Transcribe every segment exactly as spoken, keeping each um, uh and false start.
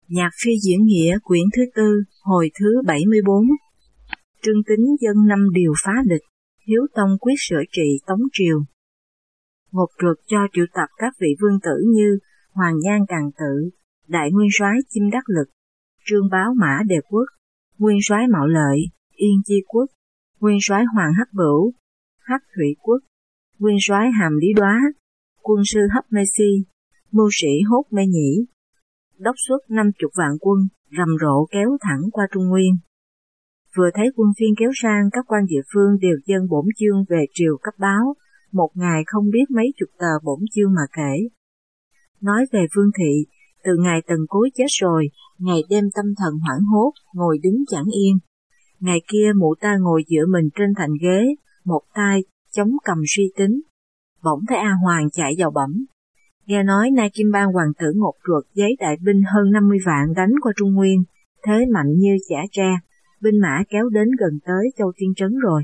Nhạc phi diễn nghĩa quyển thứ tư, hồi thứ bảy mươi bốn. Trương Tín dân năm điều phá địch, Hiếu Tông quyết sửa trị Tống triều. Ngột trượt cho triệu tập các vị vương tử như Hoàng Nhan Càn Tự, Đại Nguyên soái Chim Đắc Lực, Trương Báo Mã Đề Quốc, Nguyên soái Mạo Lợi, Yên Chi Quốc, Nguyên soái Hoàng Hắc Bửu, Hắc Thủy Quốc, Nguyên soái Hàm Lý Đoá, quân sư Hấp Mê Si, mưu sĩ Hốt Mê Nhĩ, đốc xuất năm chục vạn quân, rầm rộ kéo thẳng qua Trung Nguyên. Vừa thấy quân phiên kéo sang, các quan địa phương đều dâng bổn chương về triều cấp báo, một ngày không biết mấy chục tờ bổn chương mà kể. Nói về Vương Thị, từ ngày Tần Cối chết rồi, ngày đêm tâm thần hoảng hốt, ngồi đứng chẳng yên. Ngày kia mụ ta ngồi dựa mình trên thành ghế, một tay chống cầm suy tính. Bỗng thấy A Hoàng chạy vào bẩm. Nghe nói nay Kim Bang hoàng tử Ngột Truật giấy đại binh hơn năm mươi vạn đánh qua Trung Nguyên, thế mạnh như chả tre, binh mã kéo đến gần tới Châu Tiên Trấn rồi.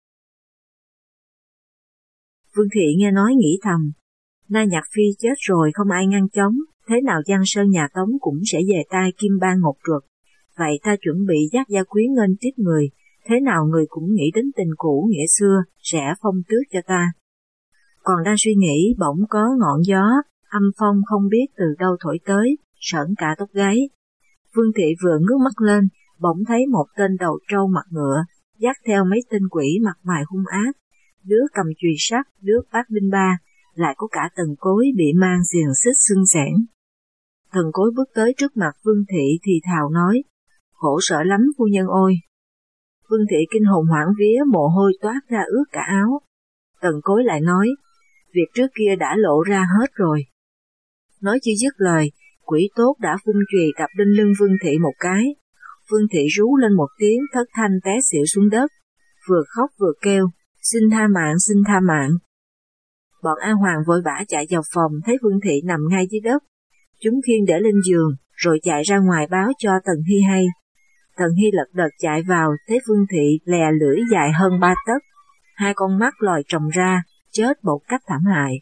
Vương Thị nghe nói nghĩ thầm, nay Nhạc Phi chết rồi không ai ngăn chống, thế nào Giang Sơn nhà Tống cũng sẽ về tay Kim Bang Ngột Truật, vậy ta chuẩn bị dắt gia quyến nghênh tiếp người, thế nào người cũng nghĩ đến tình cũ nghĩa xưa, sẽ phong tước cho ta. Còn đang suy nghĩ bỗng có ngọn gió, âm phong không biết từ đâu thổi tới, sởn cả tóc gáy. Vương Thị vừa ngước mắt lên, bỗng thấy một tên đầu trâu mặt ngựa, dắt theo mấy tên quỷ mặt mày hung ác, đứa cầm chùy sắt, đứa bát đinh ba, lại có cả Tần Cối bị mang xiềng xích xưng xẻn. Tần Cối bước tới trước mặt Vương Thị thì thào nói, khổ sở lắm phu nhân ôi. Vương Thị kinh hồn hoảng vía, mồ hôi toát ra ướt cả áo. Tần Cối lại nói, việc trước kia đã lộ ra hết rồi. Nói chưa dứt lời, quỷ tốt đã vung chùy đập lên lưng Vương Thị một cái. Vương Thị rú lên một tiếng thất thanh té xỉu xuống đất, vừa khóc vừa kêu, xin tha mạng, xin tha mạng. Bọn A Hoàng vội vã chạy vào phòng, thấy Vương Thị nằm ngay dưới đất. Chúng khiêng để lên giường, rồi chạy ra ngoài báo cho Tần Hy hay. Tần Hy lật đật chạy vào, thấy Vương Thị lè lưỡi dài hơn ba tấc, hai con mắt lòi tròng ra, chết một cách thảm hại.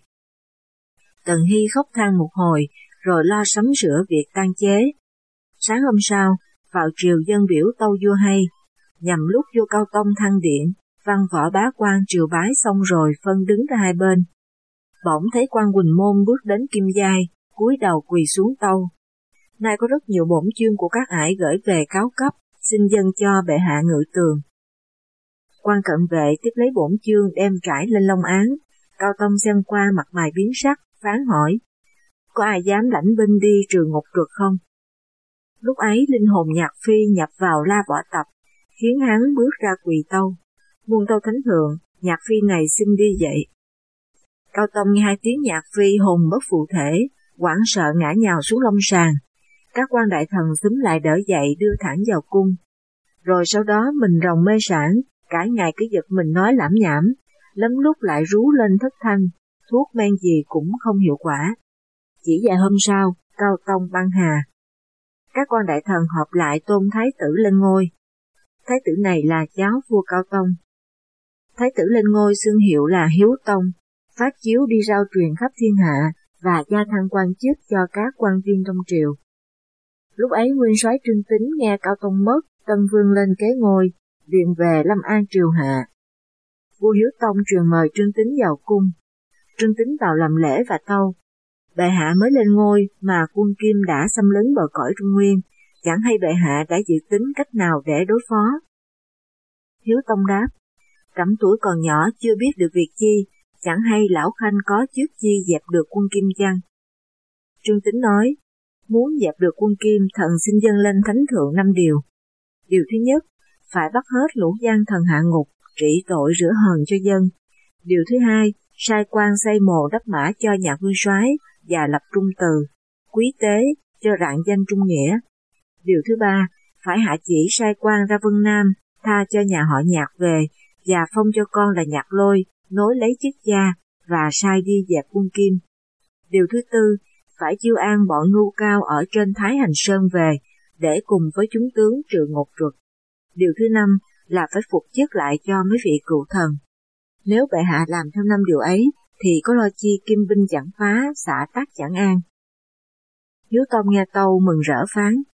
Tần Hy khóc than một hồi, rồi lo sắm sửa việc tang chế. Sáng hôm sau, vào triều dân biểu tâu vua hay, nhằm lúc vua Cao Tông thăng điện, văn võ bá quan triều bái xong rồi phân đứng ra hai bên. Bỗng thấy quan Quỳnh Môn bước đến Kim Giai, cúi đầu quỳ xuống tâu. Nay có rất nhiều bổn chương của các ải gửi về cáo cấp, xin dâng cho bệ hạ ngự tường. Quan cận vệ tiếp lấy bổn chương đem trải lên long án. Cao Tông xem qua mặt mày biến sắc, phán hỏi, có ai dám lãnh binh đi trừ Ngột Truật không? Lúc ấy linh hồn Nhạc Phi nhập vào la võ tập, khiến hắn bước ra quỳ tâu. Muôn tâu thánh thượng, Nhạc Phi này xin đi dậy. Cao Tông nghe hai tiếng Nhạc Phi hồn bất phụ thể, hoảng sợ ngã nhào xuống long sàng. Các quan đại thần xúm lại đỡ dậy đưa thẳng vào cung. Rồi sau đó mình ròng mê sản, cả ngày cứ giật mình nói lảm nhảm, lắm lúc lại rú lên thất thanh, thuốc men gì cũng không hiệu quả. Chỉ vài hôm sau, Cao Tông băng hà. Các quan đại thần họp lại tôn thái tử lên ngôi. Thái tử này là cháu vua Cao Tông. Thái tử lên ngôi xưng hiệu là Hiếu Tông, phát chiếu đi rao truyền khắp thiên hạ và gia thăng quan chức cho các quan viên trong triều. Lúc ấy nguyên soái Trương Tín nghe Cao Tông mất, Tân Vương lên kế ngôi, điện về Lâm An triều hạ. Vua Hiếu Tông truyền mời Trương Tín vào cung. Trương Tín vào làm lễ và tâu, bệ hạ mới lên ngôi mà quân Kim đã xâm lấn bờ cõi Trung Nguyên, chẳng hay bệ hạ đã dự tính cách nào để đối phó. Hiếu Tông đáp, trẫm tuổi còn nhỏ chưa biết được việc chi, chẳng hay lão khanh có trước chi dẹp được quân Kim chăng? Trương Tín nói, muốn dẹp được quân Kim, thần xin dâng lên thánh thượng năm điều. Điều thứ nhất, phải bắt hết lũ gian thần hạ ngục, trị tội rửa hờn cho dân. Điều thứ hai, sai quan xây mồ đắp mã cho Nhạc Nguyên soái và lập trung từ, quý tế cho rạng danh trung nghĩa. Điều thứ ba, phải hạ chỉ sai quan ra Vân Nam, tha cho nhà họ Nhạc về và phong cho con là Nhạc Lôi nối lấy chức cha và sai đi dẹp quân Kim. Điều thứ tư, phải chiêu an bọn ngu cao ở trên Thái Hành Sơn về để cùng với chúng tướng trừ Ngột Truật. Điều thứ năm là phải phục chức lại cho mấy vị cựu thần. Nếu bệ hạ làm theo năm điều ấy, thì có lo chi kim binh chẳng phá, xã tắc chẳng an. Hiếu Tông nghe tâu mừng rỡ phán,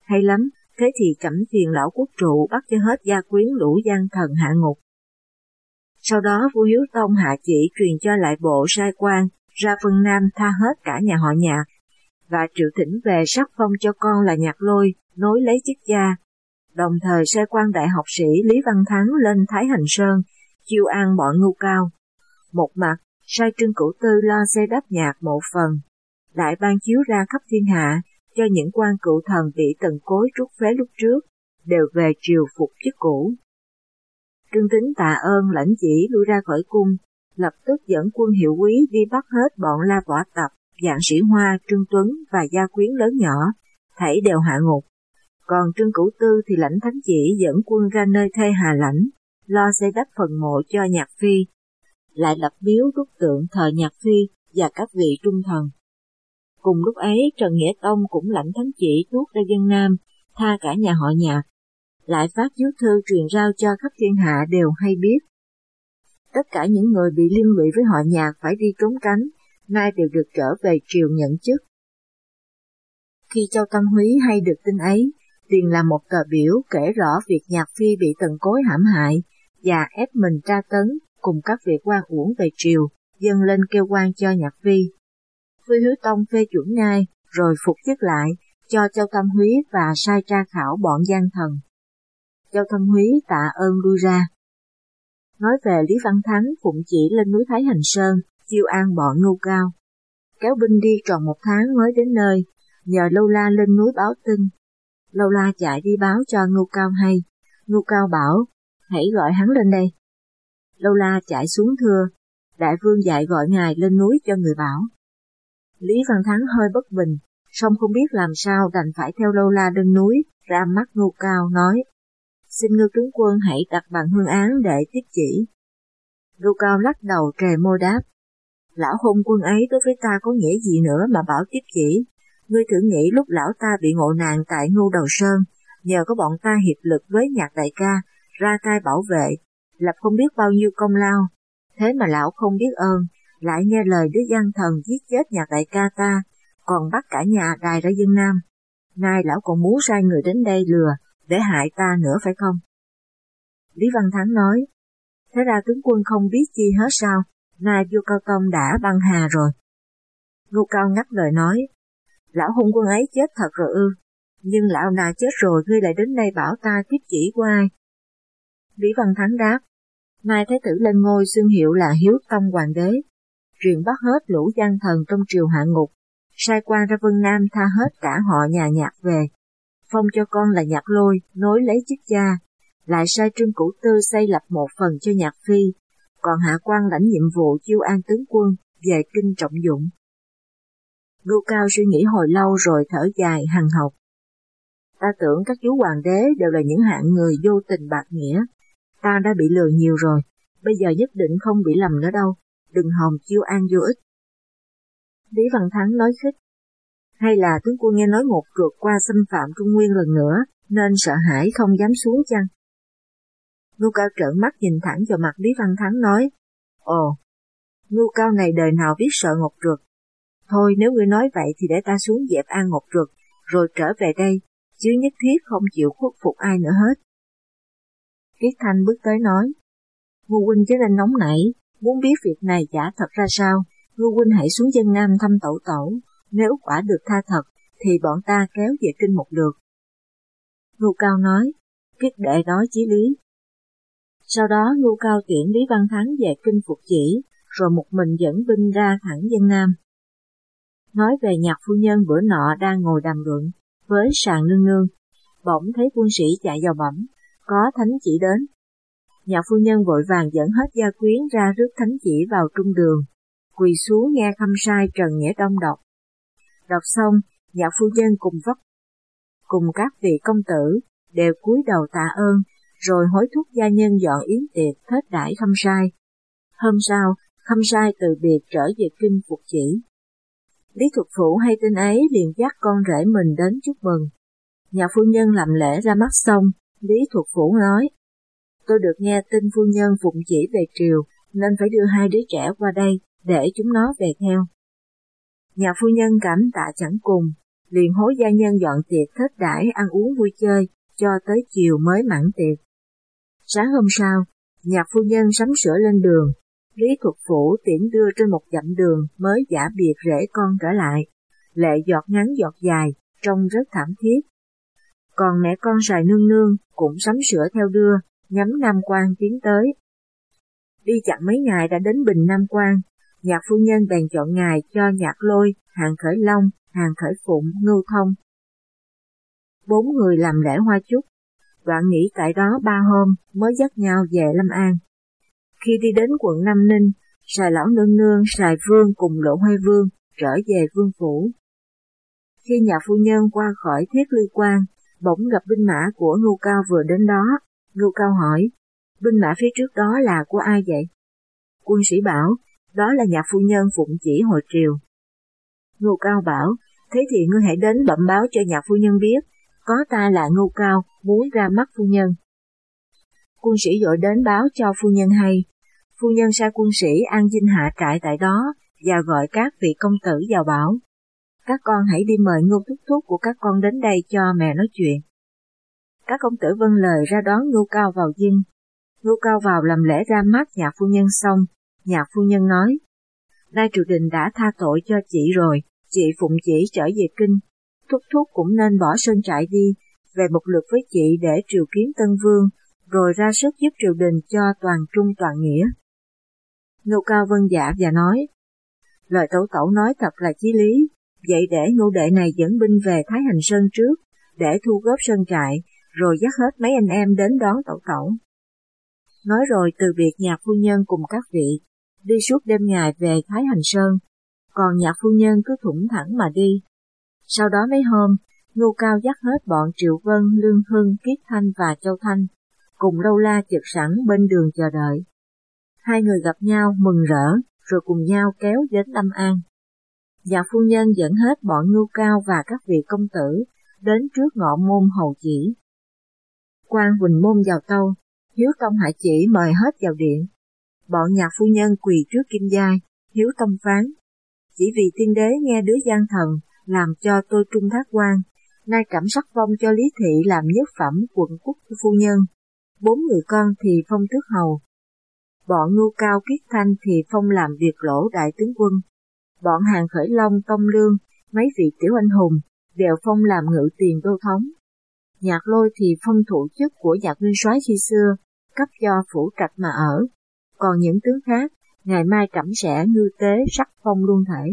hay lắm, thế thì cẩm phiền lão quốc trụ bắt cho hết gia quyến lũ gian thần hạ ngục. Sau đó vua Hiếu Tông hạ chỉ truyền cho lại bộ sai quan ra Vân Nam tha hết cả nhà họ Nhạc, và triệu thỉnh về sắc phong cho con là Nhạc Lôi, nối lấy chức cha. Đồng thời sai quan đại học sĩ Lý Văn Thắng lên Thái Hành Sơn, chiêu an bọn Ngưu Cao. Một mặt, sai Trương Cửu Tư lo xây đắp Nhạc mộ phần, lại ban chiếu ra khắp thiên hạ, cho những quan cựu thần bị Tần Cối trút phế lúc trước, đều về triều phục chức cũ. Trương Tính tạ ơn lãnh chỉ lui ra khỏi cung, lập tức dẫn quân hiệu quý đi bắt hết bọn La Võ Tập, Dạng Sĩ Hoa, Trương Tuấn và gia quyến lớn nhỏ, thảy đều hạ ngục. Còn Trương Cửu Tư thì lãnh thánh chỉ dẫn quân ra nơi Thê Hà Lãnh, lo xây đắp phần mộ cho Nhạc Phi, lại lập biếu đúc tượng thờ Nhạc Phi và các vị trung thần. Cùng lúc ấy Trần Nghĩa Tông cũng lãnh thánh chỉ tuốt ra dân Nam, tha cả nhà họ Nhạc, lại phát chiếu thư truyền rao cho khắp thiên hạ đều hay biết. Tất cả những người bị liên lụy với họ Nhạc phải đi trốn tránh, nay đều được trở về triều nhận chức. Khi Châu Tâm Húy hay được tin ấy, liền làm một tờ biểu kể rõ việc Nhạc Phi bị Tần Cối hãm hại và ép mình tra tấn, cùng các vị quan uổng về triều, dâng lên kêu oan cho Nhạc Phi. Vua Hiếu Tông phê chuẩn ngay, rồi phục chức lại, cho Châu Tâm Húy và sai tra khảo bọn gian thần. Châu Tâm Húy tạ ơn lui ra. Nói về Lý Văn Thắng phụng chỉ lên núi Thái Hành Sơn, chiêu an bọn Ngưu Cao. Kéo binh đi tròn một tháng mới đến nơi, nhờ Lâu La lên núi báo tin. Lâu La chạy đi báo cho Ngưu Cao hay. Ngưu Cao bảo, hãy gọi hắn lên đây. Lâu La chạy xuống thưa, đại vương dạy gọi ngài lên núi cho người bảo. Lý Văn Thắng hơi bất bình, song không biết làm sao đành phải theo Lâu La lên núi, ra mắt Ngưu Cao nói, xin Ngưu tướng quân hãy đặt bằng hương án để tiếp chỉ. Ngưu Cao lắc đầu trề môi đáp, lão hung quân ấy đối với ta có nghĩa gì nữa mà bảo tiếp chỉ. Ngươi thử nghĩ lúc lão ta bị ngộ nạn tại Ngưu Đầu Sơn, nhờ có bọn ta hiệp lực với Nhạc đại ca, ra tay bảo vệ, lập không biết bao nhiêu công lao. Thế mà lão không biết ơn, lại nghe lời đứa gian thần giết chết Nhạc đại ca ta, còn bắt cả nhà đài ra dân Nam. Nay lão còn muốn sai người đến đây lừa, để hại ta nữa phải không? Lý Văn Thắng nói, thế ra tướng quân không biết chi hết sao, nay vua Cao Tông đã băng hà rồi. Ngưu Cao ngắt lời nói, lão hung quân ấy chết thật rồi ư, nhưng lão nào chết rồi ngươi lại đến đây bảo ta tiếp chỉ của ai? Lý Văn Thắng đáp, nay thái tử lên ngôi xưng hiệu là Hiếu Tông Hoàng đế, truyền bắt hết lũ gian thần trong triều hạ ngục, sai quan ra Vân Nam tha hết cả họ nhà Nhạc về, phong cho con là Nhạc Lôi, nối lấy chức cha, lại sai Trương Cửu Tư xây lập một phần cho Nhạc Phi, còn hạ quan lãnh nhiệm vụ chiêu an tướng quân về kinh trọng dụng. Ngưu Cao suy nghĩ hồi lâu rồi thở dài hằng học. Ta tưởng các chú hoàng đế đều là những hạng người vô tình bạc nghĩa, ta đã bị lừa nhiều rồi, bây giờ nhất định không bị lầm nữa đâu, đừng hòng chiêu an vô ích. Lý Văn Thắng nói khích, hay là tướng quân nghe nói một ruột qua xâm phạm Trung Nguyên lần nữa, nên sợ hãi không dám xuống chăng? Ngưu Cao trợn mắt nhìn thẳng vào mặt Lý Văn Thắng nói, ồ, Ngưu Cao này đời nào biết sợ Ngọc Ruột. Thôi nếu ngươi nói vậy thì để ta xuống dẹp an Ngọc Ruột, rồi trở về đây, chứ nhất thiết không chịu khuất phục ai nữa hết. Kiết Thanh bước tới nói, Ngưu huynh chớ nên nóng nảy, muốn biết việc này giả thật ra sao, Ngưu huynh hãy xuống dân Nam thăm tẩu tẩu, nếu quả được tha thật, thì bọn ta kéo về kinh một lượt. Ngưu Cao nói, Kiết đệ nói chí lý. Sau đó Ngưu Cao tiễn Lý Văn Thắng về kinh phục chỉ, rồi một mình dẫn binh ra thẳng dân Nam. Nói về Nhạc phu nhân bữa nọ đang ngồi đàm luận với Sàng nương nương, bỗng thấy quân sĩ chạy vào bẩm, có thánh chỉ đến. Nhạc phu nhân vội vàng dẫn hết gia quyến ra rước thánh chỉ vào trung đường, quỳ xuống nghe khâm sai Trần Nghĩa Đông đọc. Đọc xong, Nhạc phu nhân cùng vấp, cùng các vị công tử đều cúi đầu tạ ơn, rồi hối thúc gia nhân dọn yến tiệc thết đãi khâm sai. Hôm sau, khâm sai từ biệt trở về kinh phục chỉ. Lý Thuật Phủ hay tin ấy liền dắt con rể mình đến chúc mừng. Nhà phu nhân làm lễ ra mắt xong, Lý Thuật Phủ nói, tôi được nghe tin phu nhân phụng chỉ về triều, nên phải đưa hai đứa trẻ qua đây, để chúng nó về theo. Nhà phu nhân cảm tạ chẳng cùng, liền hối gia nhân dọn tiệc thết đãi ăn uống vui chơi, cho tới chiều mới mãn tiệc. Sáng hôm sau, nhạc phu nhân sắm sửa lên đường, Lý Thuật Phủ tiễn đưa trên một dặm đường mới giả biệt rể con trở lại, lệ giọt ngắn giọt dài, trông rất thảm thiết. Còn mẹ con Sài Nương Nương cũng sắm sửa theo đưa, nhắm Nam Quan tiến tới. Đi chặng mấy ngày đã đến Bình Nam Quan, nhạc phu nhân bèn chọn ngày cho Nhạc Lôi, Hàng Khởi Long, Hàng Khởi Phụng, Ngưu Thông. Bốn người làm lễ hoa chúc, đoạn nghỉ tại đó ba hôm mới dắt nhau về Lâm An. Khi đi đến quận Nam Ninh, Sài Lão Nương Nương, Sài Vương cùng Lộ Hoài Vương trở về vương phủ. Khi nhạc phu nhân qua khỏi Thiết Ly Quan, bỗng gặp binh mã của Ngưu Cao vừa đến đó. Ngưu Cao hỏi, binh mã phía trước đó là của ai vậy? Quân sĩ bảo, đó là nhạc phu nhân phụng chỉ hồi triều. Ngưu Cao bảo, thế thì ngươi hãy đến bẩm báo cho nhạc phu nhân biết, có ta là Ngưu Cao, muốn ra mắt phu nhân. Quân sĩ vội đến báo cho phu nhân hay. Phu nhân sai quân sĩ an dinh hạ trại tại đó, và gọi các vị công tử vào bảo, các con hãy đi mời Ngưu Thúc Thúc của các con đến đây cho mẹ nói chuyện. Các công tử vâng lời ra đón Ngưu Cao vào dinh. Ngưu Cao vào làm lễ ra mắt nhạc phu nhân xong, nhạc phu nhân nói, nay triều đình đã tha tội cho chị rồi, chị phụng chỉ trở về kinh, Thúc Thúc cũng nên bỏ sơn trại đi, về một lượt với chị để triều kiến Tân Vương, rồi ra sức giúp triều đình cho toàn trung toàn nghĩa. Ngưu Cao vâng dạ và nói, lời tẩu tẩu nói thật là chí lý, vậy để Ngưu đệ này dẫn binh về Thái Hành Sơn trước, để thu góp sơn trại, rồi dắt hết mấy anh em đến đón tẩu tẩu. Nói rồi từ biệt nhạc phu nhân cùng các vị, đi suốt đêm ngày về Thái Hành Sơn, còn nhạc phu nhân cứ thủng thẳng mà đi. Sau đó mấy hôm, Ngưu Cao dắt hết bọn Triệu Vân, Lương Hưng, Kiết Thanh và Châu Thanh, cùng Lâu La chực sẵn bên đường chờ đợi. Hai người gặp nhau mừng rỡ, rồi cùng nhau kéo đến Lâm An. Nhạc phu nhân dẫn hết bọn Ngưu Cao và các vị công tử đến trước ngọ môn hầu chỉ. Quan Huỳnh Môn vào tâu, Hiếu Tông hạ chỉ mời hết vào điện. Bọn nhạc phu nhân quỳ trước kim giai, Hiếu Tông phán, chỉ vì tiên đế nghe đứa gian thần làm cho tôi trung thác quan, nay cảm sắc phong cho Lý Thị làm nhất phẩm quận quốc phu nhân, bốn người con thì phong tước hầu. Bọn Ngưu Cao Kiết Thanh thì phong làm việc lỗ đại tướng quân. Bọn Hàng Khởi Long, Tông Lương, mấy vị tiểu anh hùng đều phong làm ngự tiền đô thống. Nhạc Lôi thì phong thụ chức của nhạc nguyên soái khi xưa, cấp cho phủ trạch mà ở. Còn những tướng khác, ngày mai trẫm sẽ ngư tế sắc phong luôn thể.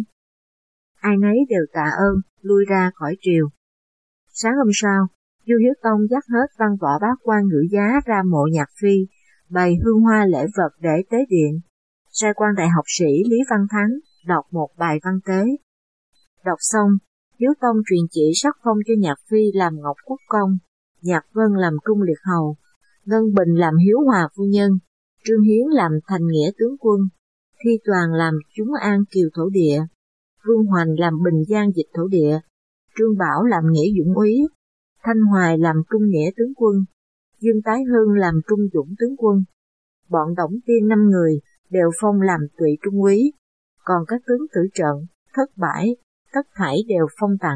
Ai nấy đều tạ ơn, lui ra khỏi triều. Sáng hôm sau, Du Hiếu Tông dắt hết văn võ bá quan ngự giá ra mộ nhạc phi, bày hương hoa lễ vật để tế điện. Sai quan đại học sĩ Lý Văn Thắng đọc một bài văn tế. Đọc xong, Hiếu Tông truyền chỉ sắc phong cho nhạc phi làm Ngọc Quốc Công, Nhạc Vân làm Trung Liệt Hầu, Ngân Bình làm Hiếu Hòa Phu Nhân, Trương Hiến làm Thành Nghĩa Tướng Quân, Thi Toàn làm Chúng An Kiều Thổ Địa, Vương Hoành làm Bình Giang Dịch Thổ Địa, Trương Bảo làm Nghĩa Dũng Úy, Thanh Hoài làm Trung Nghĩa Tướng Quân, Dương Tái Hưng làm Trung Dũng Tướng Quân. Bọn Đổng Tiên năm người đều phong làm Tụy Trung Úy, còn các tướng tử trận, thất bãi, tất thảy đều phong tặng.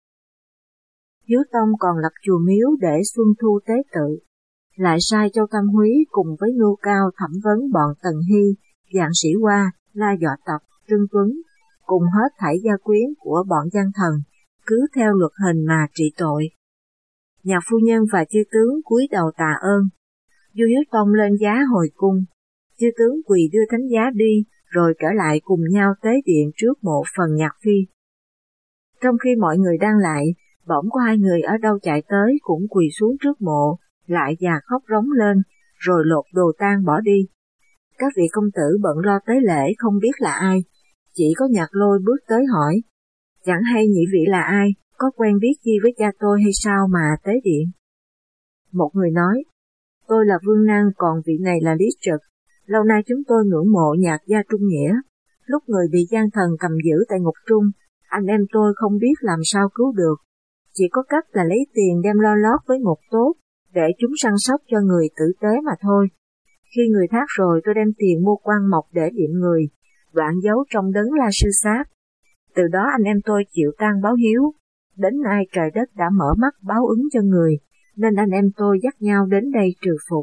Hiếu Tông còn lập chùa miếu để xuân thu tế tự, lại sai Châu Tam Húy cùng với Ngưu Cao thẩm vấn bọn Tần Hy, Dạng Sĩ Hoa, La Dọ Tập, Trương Tuấn, cùng hết thảy gia quyến của bọn gian thần, cứ theo luật hình mà trị tội. Nhạc phu nhân và chư tướng cúi đầu tạ ơn. Du Hiếu Tông lên giá hồi cung, chư tướng quỳ đưa thánh giá đi, rồi trở lại cùng nhau tế điện trước mộ phần nhạc phi. Trong khi mọi người đang lại, bỗng có hai người ở đâu chạy tới cũng quỳ xuống trước mộ, lại và khóc rống lên, rồi lột đồ tang bỏ đi. Các vị công tử bận lo tế lễ không biết là ai, chỉ có Nhạc Lôi bước tới hỏi, chẳng hay nhị vị là ai, có quen biết gì với cha tôi hay sao mà tế điện? Một người nói, tôi là Vương Năng, còn vị này là Lý Trực, lâu nay chúng tôi ngưỡng mộ nhạc gia Trung Nghĩa, lúc người bị gian thần cầm giữ tại ngục trung, anh em tôi không biết làm sao cứu được, chỉ có cách là lấy tiền đem lo lót với ngục tốt, để chúng săn sóc cho người tử tế mà thôi. Khi người thác rồi tôi đem tiền mua quan mộc để điệm người, đoạn giấu trong đấng La Sư Sáp. Từ đó anh em tôi chịu tang báo hiếu, đến nay trời đất đã mở mắt báo ứng cho người, nên anh em tôi dắt nhau đến đây trừ phục.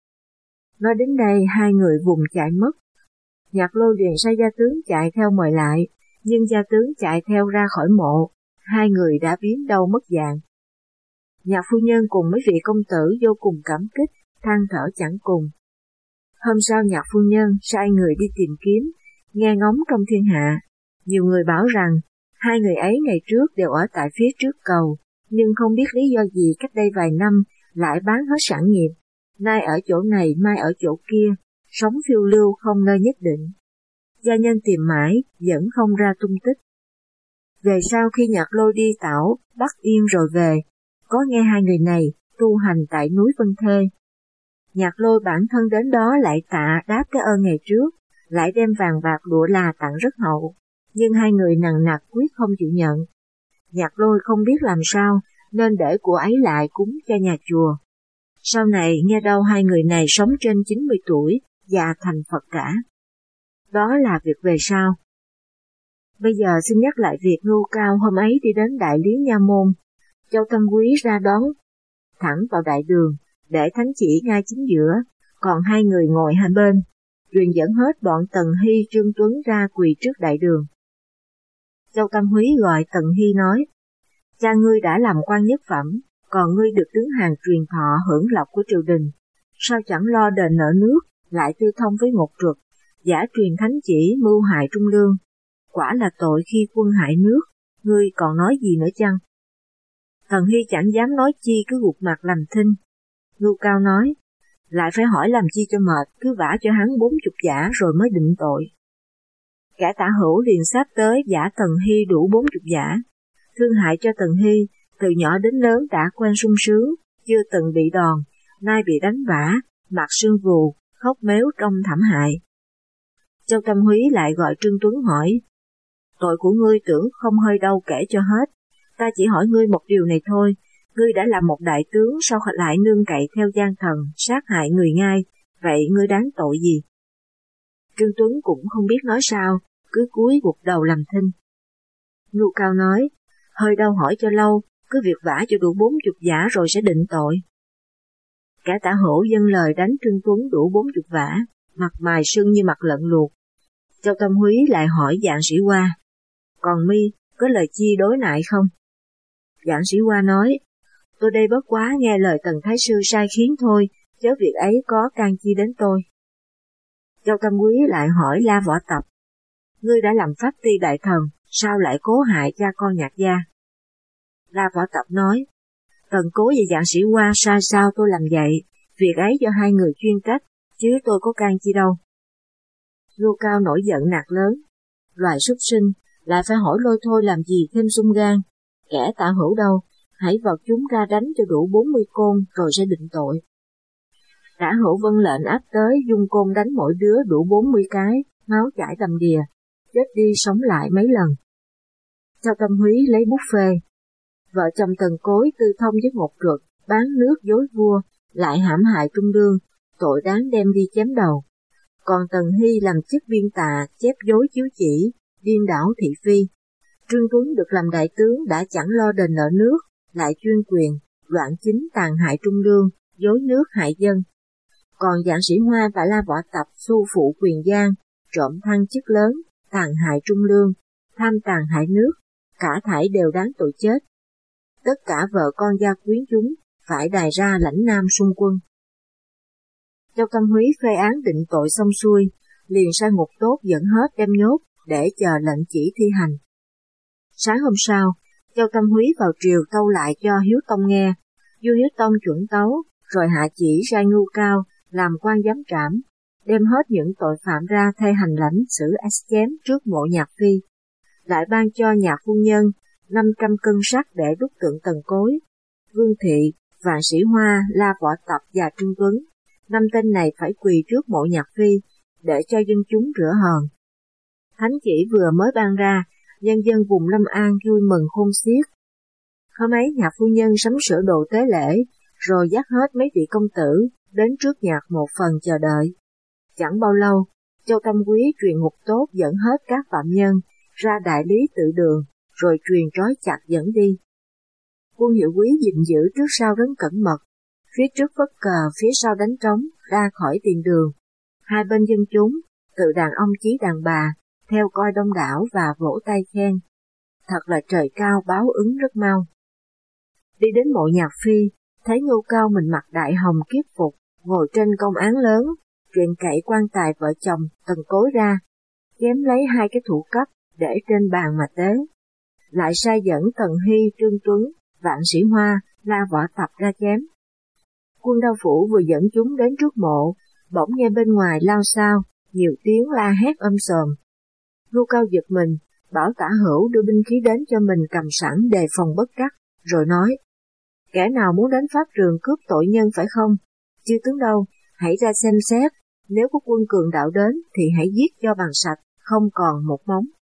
Nói đến đây hai người vùng chạy mất. Nhạc Lôi liền sai gia tướng chạy theo mời lại, nhưng gia tướng chạy theo ra khỏi mộ, hai người đã biến đâu mất dạng. Nhạc phu nhân cùng mấy vị công tử vô cùng cảm kích, than thở chẳng cùng. Hôm sau nhạc phu nhân sai người đi tìm kiếm, nghe ngóng trong thiên hạ. Nhiều người bảo rằng, hai người ấy ngày trước đều ở tại phía trước cầu, nhưng không biết lý do gì cách đây vài năm lại bán hết sản nghiệp, nay ở chỗ này mai ở chỗ kia, sống phiêu lưu không nơi nhất định. Gia nhân tìm mãi, vẫn không ra tung tích. Về sau khi Nhạc Lôi đi Tảo, Bắc Yên rồi về, có nghe hai người này tu hành tại núi Vân Thê. Nhạc Lôi bản thân đến đó lại tạ đáp cái ơn ngày trước, lại đem vàng bạc lụa là tặng rất hậu, nhưng hai người nằng nặc quyết không chịu nhận. Nhạc Lôi không biết làm sao, nên để của ấy lại cúng cho nhà chùa. Sau này nghe đâu hai người này sống trên chín mươi tuổi, và thành Phật cả. Đó là việc về sau. Bây giờ xin nhắc lại việc Ngưu Cao hôm ấy đi đến Đại Lý Nha Môn. Châu Tâm Quý ra đón, thẳng vào đại đường, để thánh chỉ ngay chính giữa, còn hai người ngồi hai bên, truyền dẫn hết bọn Tần Hy Trương Tuấn ra quỳ trước đại đường. Châu Tâm Quý gọi Tần Hy nói, cha ngươi đã làm quan nhất phẩm, còn ngươi được đứng hàng truyền thọ hưởng lộc của triều đình, sao chẳng lo đền nợ nước, lại tư thông với Ngột Truật, giả truyền thánh chỉ mưu hại Trung Lương, quả là tội khi quân hại nước, ngươi còn nói gì nữa chăng? Tần Hy chẳng dám nói chi cứ gục mặt làm thinh. Ngưu Cao nói, lại phải hỏi làm chi cho mệt, cứ vả cho hắn bốn chục giả rồi mới định tội. Cả Tả Hữu liền sắp tới giả Tần Hy đủ bốn chục giả, thương hại cho Tần Hy, từ nhỏ đến lớn đã quen sung sướng, chưa từng bị đòn, nay bị đánh vả, mặt sưng vù, khóc mếu trong thảm hại. Châu Tâm Húy lại gọi Trương Tuấn hỏi, tội của ngươi tưởng không hơi đâu kể cho hết, ta chỉ hỏi ngươi một điều này thôi, ngươi đã là một đại tướng sao lại nương cậy theo gian thần, sát hại người ngay, vậy ngươi đáng tội gì? Trương Tuấn cũng không biết nói sao, cứ cúi gục đầu làm thinh. Ngưu Cao nói, hơi đâu hỏi cho lâu, cứ việc vả cho đủ bốn chục giả rồi sẽ định tội. Cả Tả Hữu dâng lời đánh Trương Tuấn đủ bốn chục vả, mặt mày sưng như mặt lợn luộc. Châu Tâm Húy lại hỏi Dạng Sĩ Hoa, còn mi có lời chi đối nại không? Dạng Sĩ Hoa nói, tôi đây bất quá nghe lời Tần Thái Sư sai khiến thôi, chớ việc ấy có can chi đến tôi. Châu Tâm Quý lại hỏi La Võ Tập, ngươi đã làm pháp ti đại thần, sao lại cố hại cha con Nhạc gia? La Võ Tập nói, Tần Cố và Dạng Sĩ Hoa sai sao tôi làm vậy, việc ấy do hai người chuyên trách, chứ tôi có can chi đâu. Ngưu Cao nổi giận nạt lớn, loài súc sinh, lại phải hỏi lôi thôi làm gì thêm sung gan, kẻ Tả Hữu đâu, hãy vào chúng ra đánh cho đủ bốn mươi côn rồi sẽ định tội. Tả Hữu vâng lệnh áp tới dung côn đánh mỗi đứa đủ bốn mươi cái, máu chảy đầm đìa, chết đi sống lại mấy lần. Châu Tâm Húy lấy bút phê, vợ chồng Tần Cối tư thông với Ngột Truật, bán nước dối vua, lại hãm hại Trung Lương, tội đáng đem đi chém đầu. Còn Tần Hy làm chức biên tà, chép dối chiếu chỉ, điên đảo thị phi. Trương Tuấn được làm đại tướng đã chẳng lo đền nợ nước, lại chuyên quyền, loạn chính tàn hại Trung Lương, dối nước hại dân. Còn Dạng Sĩ Hoa và La Võ Tập xu phụ quyền gian, trộm thăng chức lớn, tàn hại Trung Lương, tham tàn hại nước, cả thảy đều đáng tội chết. Tất cả vợ con gia quyến chúng phải đài ra lãnh nam xung quân. Châu Tâm Húy phê án định tội xong xuôi, liền sai Ngục Tốt dẫn hết đem nhốt để chờ lệnh chỉ thi hành. Sáng hôm sau, Châu Tâm Húy vào triều tâu lại cho Hiếu Tông nghe, vua Hiếu Tông chuẩn tấu, rồi hạ chỉ sai Ngưu Cao làm quan giám trảm, đem hết những tội phạm ra thay hành lãnh xử chém trước mộ Nhạc Phi, lại ban cho Nhạc phu nhân năm trăm cân sắt để đúc tượng Tần Cối, Vương Thị, Vạn Sĩ Hoa, La Võ Tập và Trương Tuấn. Năm tên này phải quỳ trước mộ Nhạc Phi, để cho dân chúng rửa hờn. Thánh chỉ vừa mới ban ra, nhân dân vùng Lâm An vui mừng khôn xiết. Hôm ấy Nhạc phu nhân sắm sửa đồ tế lễ, rồi dắt hết mấy vị công tử đến trước Nhạc một phần chờ đợi. Chẳng bao lâu, Châu Tâm Quý truyền Ngục Tốt dẫn hết các phạm nhân ra đại lý tự đường, rồi truyền trói chặt dẫn đi. Quân hiệu quý gìn giữ trước sau rất cẩn mật, phía trước vất cờ, phía sau đánh trống, ra khỏi tiền đường. Hai bên dân chúng, từ đàn ông chí đàn bà, theo coi đông đảo và vỗ tay khen. Thật là trời cao báo ứng rất mau. Đi đến mộ Nhạc Phi, thấy Ngưu Cao mình mặc đại hồng kiếp phục, ngồi trên công án lớn, truyền cậy quan tài vợ chồng Tần Cối ra, chém lấy hai cái thủ cấp để trên bàn mà tế. Lại sai dẫn Tần Hy, Trương Tuấn, Vạn Sĩ Hoa, La Võ Tập ra chém. Quân Đao Phủ vừa dẫn chúng đến trước mộ, bỗng nghe bên ngoài lao xao, nhiều tiếng la hét âm sòm. Ngưu Cao giật mình, bảo Tả Hữu đưa binh khí đến cho mình cầm sẵn đề phòng bất trắc, rồi nói: kẻ nào muốn đánh pháp trường cướp tội nhân phải không? Chư tướng đâu, hãy ra xem xét, nếu có quân cường đạo đến thì hãy giết cho bằng sạch, không còn một móng.